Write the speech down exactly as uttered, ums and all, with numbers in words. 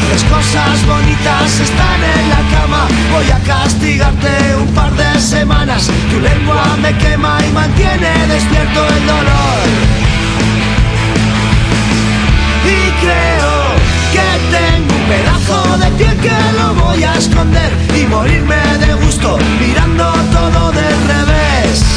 Las cosas bonitas están en la cama. Voy a castigarte un par de semanas. Tu lengua me queda